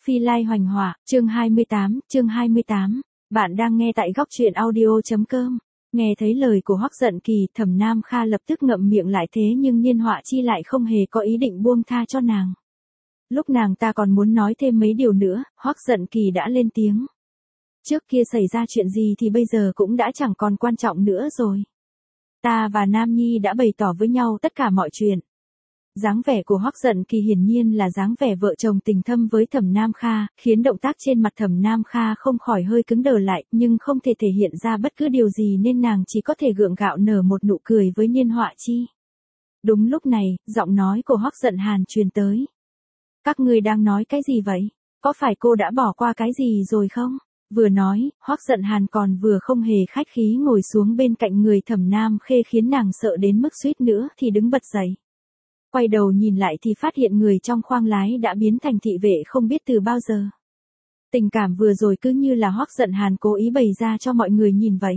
Phi Lai Hoành Hỏa, chương 28, bạn đang nghe tại góc truyện audio.com. Nghe thấy lời của Hoắc Giận Kỳ, Thẩm Nam Kha lập tức ngậm miệng lại, thế nhưng Niên Họa Chi lại không hề có ý định buông tha cho nàng. Lúc nàng ta còn muốn nói thêm mấy điều nữa, Hoắc Giận Kỳ đã lên tiếng. Trước kia xảy ra chuyện gì thì bây giờ cũng đã chẳng còn quan trọng nữa rồi. Ta và Nam Nhi đã bày tỏ với nhau tất cả mọi chuyện. Dáng vẻ của Hoắc Giận Kỳ hiển nhiên là dáng vẻ vợ chồng tình thâm với Thẩm Nam Kha, khiến động tác trên mặt Thẩm Nam Kha không khỏi hơi cứng đờ lại, nhưng không thể thể hiện ra bất cứ điều gì nên nàng chỉ có thể gượng gạo nở một nụ cười với Niên Họa Chi. Đúng lúc này, giọng nói của Hoắc Giận Hàn truyền tới. Các ngươi đang nói cái gì vậy? Có phải cô đã bỏ qua cái gì rồi không? Vừa nói, Hoắc Giận Hàn còn vừa không hề khách khí ngồi xuống bên cạnh người Thẩm Nam Khê, khiến nàng sợ đến mức suýt nữa thì đứng bật dậy. Quay đầu nhìn lại thì phát hiện người trong khoang lái đã biến thành thị vệ không biết từ bao giờ. Tình cảm vừa rồi cứ như là Hoắc Giận Hàn cố ý bày ra cho mọi người nhìn vậy.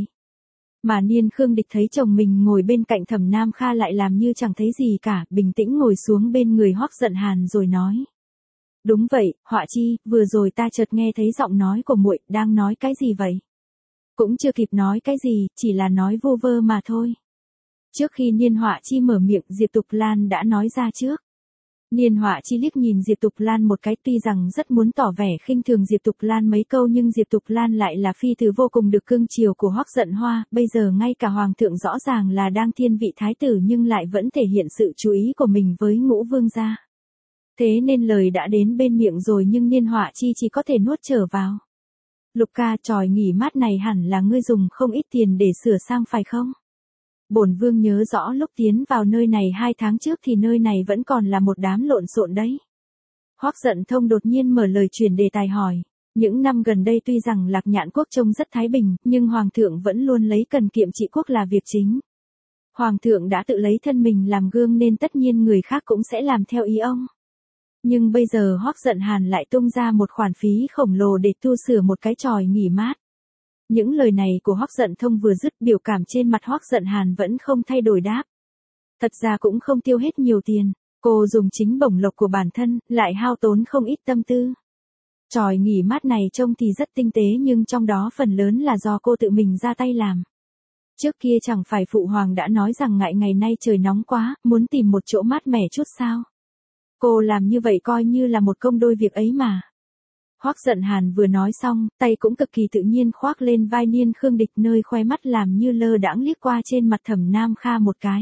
Mà Niên Khương Địch thấy chồng mình ngồi bên cạnh Thẩm Nam Kha lại làm như chẳng thấy gì cả, bình tĩnh ngồi xuống bên người Hoắc Giận Hàn rồi nói. Đúng vậy, Họa Chi, vừa rồi ta chợt nghe thấy giọng nói của muội, đang nói cái gì vậy? Cũng chưa kịp nói cái gì, chỉ là nói vu vơ mà thôi. Trước khi Niên Họa Chi mở miệng, Diệp Tục Lan đã nói ra trước. Niên Họa Chi liếc nhìn Diệp Tục Lan một cái, tuy rằng rất muốn tỏ vẻ khinh thường Diệp Tục Lan mấy câu nhưng Diệp Tục Lan lại là phi tử vô cùng được cưng chiều của Hoắc Giận Hoa, bây giờ ngay cả hoàng thượng rõ ràng là đang thiên vị thái tử nhưng lại vẫn thể hiện sự chú ý của mình với Ngũ Vương gia. Thế nên lời đã đến bên miệng rồi nhưng Niên Họa Chi chỉ có thể nuốt trở vào. Lục ca, tròi nghỉ mát này hẳn là ngươi dùng không ít tiền để sửa sang phải không? Bổn vương nhớ rõ lúc tiến vào nơi này 2 tháng trước thì nơi này vẫn còn là một đám lộn xộn đấy. Hoắc Giận Thông đột nhiên mở lời chuyển đề tài hỏi. Những năm gần đây tuy rằng Lạc Nhạn quốc trông rất thái bình, nhưng Hoàng thượng vẫn luôn lấy cần kiệm trị quốc là việc chính. Hoàng thượng đã tự lấy thân mình làm gương nên tất nhiên người khác cũng sẽ làm theo ý ông. Nhưng bây giờ Hoắc Giận Hàn lại tung ra một khoản phí khổng lồ để tu sửa một cái chòi nghỉ mát. Những lời này của Hoắc Giận Thông vừa dứt, biểu cảm trên mặt Hoắc Giận Hàn vẫn không thay đổi đáp. Thật ra cũng không tiêu hết nhiều tiền, cô dùng chính bổng lộc của bản thân, lại hao tốn không ít tâm tư. Chòi nghỉ mát này trông thì rất tinh tế nhưng trong đó phần lớn là do cô tự mình ra tay làm. Trước kia chẳng phải Phụ Hoàng đã nói rằng ngại ngày nay trời nóng quá, muốn tìm một chỗ mát mẻ chút sao? Cô làm như vậy coi như là một công đôi việc ấy mà. Hoắc Giận Hàn vừa nói xong, tay cũng cực kỳ tự nhiên khoác lên vai Niên Khương Địch, nơi khoe mắt làm như lơ đãng liếc qua trên mặt Thẩm Nam Kha một cái.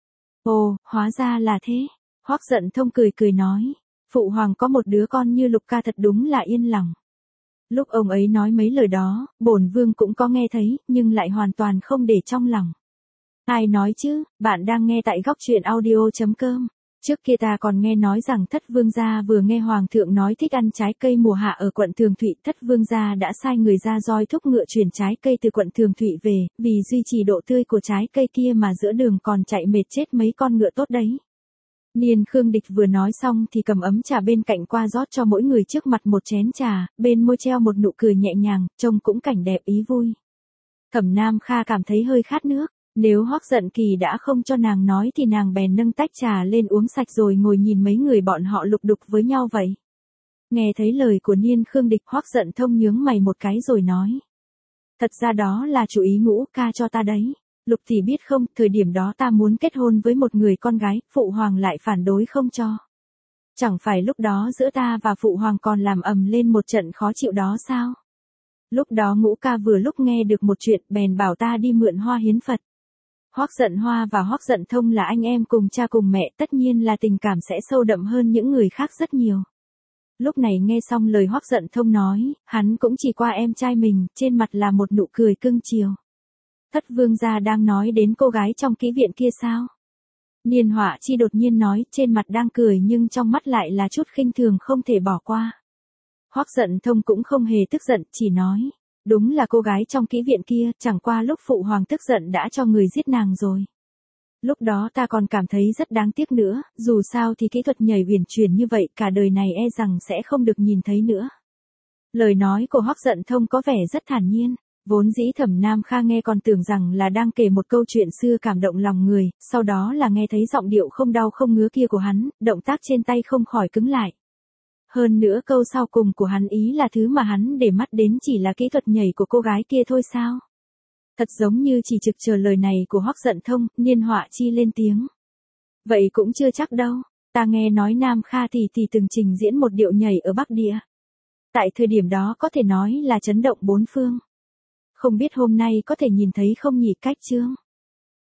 Ồ, hóa ra là thế. Hoắc Giận Thông cười cười nói. Phụ Hoàng có một đứa con như Lục ca thật đúng là yên lòng. Lúc ông ấy nói mấy lời đó, bổn vương cũng có nghe thấy, nhưng lại hoàn toàn không để trong lòng. Ai nói chứ, bạn đang nghe tại góc truyện audio.com. Trước kia ta còn nghe nói rằng Thất Vương gia vừa nghe Hoàng thượng nói thích ăn trái cây mùa hạ ở quận Thường Thụy, Thất Vương gia đã sai người ra roi thúc ngựa chuyển trái cây từ quận Thường Thụy về, vì duy trì độ tươi của trái cây kia mà giữa đường còn chạy mệt chết mấy con ngựa tốt đấy. Niên Khương Địch vừa nói xong thì cầm ấm trà bên cạnh qua rót cho mỗi người trước mặt một chén trà, bên môi treo một nụ cười nhẹ nhàng, trông cũng cảnh đẹp ý vui. Thẩm Nam Kha cảm thấy hơi khát nước. Nếu Hoắc Giận Kỳ đã không cho nàng nói thì nàng bèn nâng tách trà lên uống sạch rồi ngồi nhìn mấy người bọn họ lục đục với nhau vậy. Nghe thấy lời của Niên Khương Địch, Hoắc Giận Thông nhướng mày một cái rồi nói. Thật ra đó là chủ ý Ngũ ca cho ta đấy. Lục thì biết không, thời điểm đó ta muốn kết hôn với một người con gái, Phụ Hoàng lại phản đối không cho. Chẳng phải lúc đó giữa ta và Phụ Hoàng còn làm ầm lên một trận khó chịu đó sao? Lúc đó Ngũ ca vừa lúc nghe được một chuyện bèn bảo ta đi mượn hoa hiến Phật. Hoắc Giận Hoa và Hoắc Giận Thông là anh em cùng cha cùng mẹ, tất nhiên là tình cảm sẽ sâu đậm hơn những người khác rất nhiều. Lúc này nghe xong lời Hoắc Giận Thông nói, hắn cũng chỉ qua em trai mình, trên mặt là một nụ cười cưng chiều. Thất Vương gia đang nói đến cô gái trong kỹ viện kia sao? Niên Họa Chi đột nhiên nói, trên mặt đang cười nhưng trong mắt lại là chút khinh thường không thể bỏ qua. Hoắc Giận Thông cũng không hề tức giận, chỉ nói. Đúng là cô gái trong kỹ viện kia, chẳng qua lúc Phụ Hoàng tức giận đã cho người giết nàng rồi. Lúc đó ta còn cảm thấy rất đáng tiếc nữa, dù sao thì kỹ thuật nhảy uyển chuyển như vậy cả đời này e rằng sẽ không được nhìn thấy nữa. Lời nói của Hoắc Giận Thông có vẻ rất thản nhiên, vốn dĩ Thẩm Nam Kha nghe còn tưởng rằng là đang kể một câu chuyện xưa cảm động lòng người, sau đó là nghe thấy giọng điệu không đau không ngứa kia của hắn, động tác trên tay không khỏi cứng lại. Hơn nữa câu sau cùng của hắn ý là thứ mà hắn để mắt đến chỉ là kỹ thuật nhảy của cô gái kia thôi sao? Thật giống như chỉ trực chờ lời này của Hoắc Dận Thông, Niên Họa Chi lên tiếng. Vậy cũng chưa chắc đâu, ta nghe nói Nam Kha thì từng trình diễn một điệu nhảy ở Bắc Địa. Tại thời điểm đó có thể nói là chấn động bốn phương. Không biết hôm nay có thể nhìn thấy không nhỉ? Cách chương.